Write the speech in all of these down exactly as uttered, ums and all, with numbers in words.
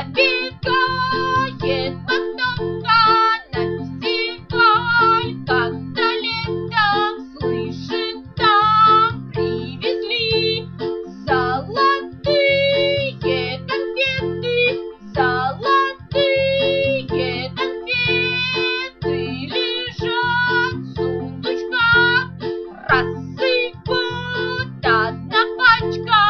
Забегает махновка на фестиваль, как-то летом, слышит, там привезли золотые конфеты, золотые конфеты лежат в сундучках, рассыпут одна пачка.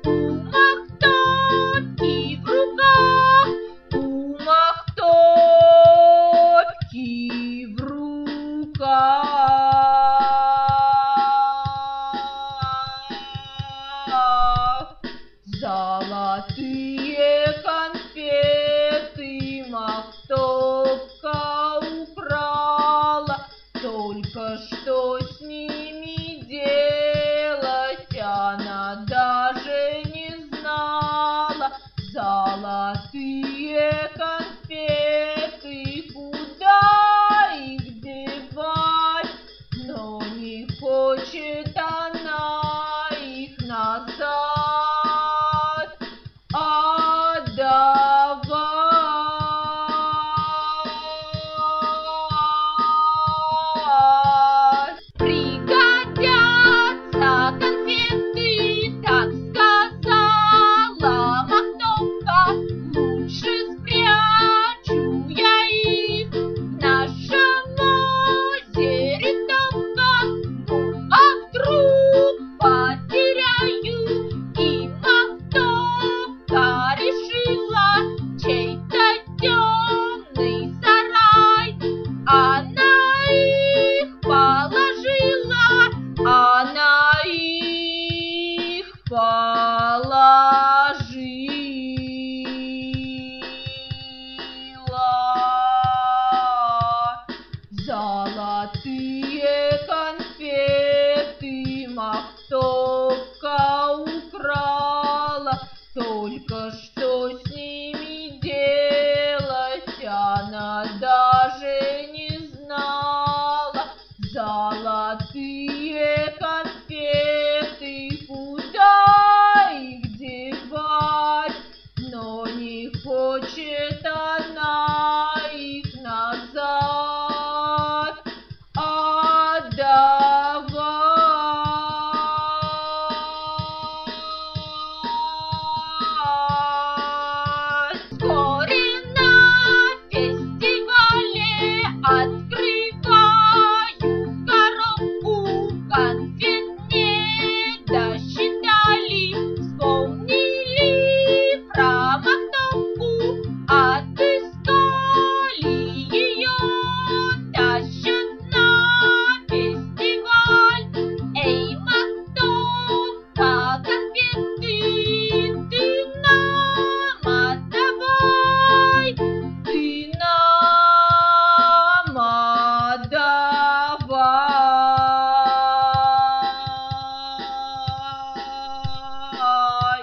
Золотые конфеты махновка украла, только что с ними делать она даже не знала. Золотые конфеты, куда их девать, но не хочет она их назад отдавать. Пригодятся конфеты, так сказала махновка, лучше спрячу я их в нашем озере Томка. Ну а вдруг потеряю, и махновка решила чей-то темный сарай она их положила, она их положила. Золотые конфеты махновка украла, только что с ними делать она даже не знала. Золотые конфеты, куда их девать, но не хочет она их назад отдавать. Вскоре на фестивале открывают коробку, конфет не досчитали, вспомнили про махновку, отыскали ее, тащат на фестиваль. Эй, махновка, конфеты ты нам отдавай, ты нам отдавай.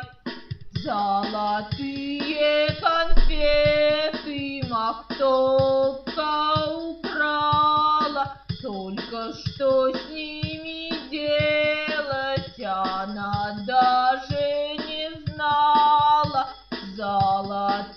Золотые конфеты махновка украла, только что с ними делать она даже не знала. Золотые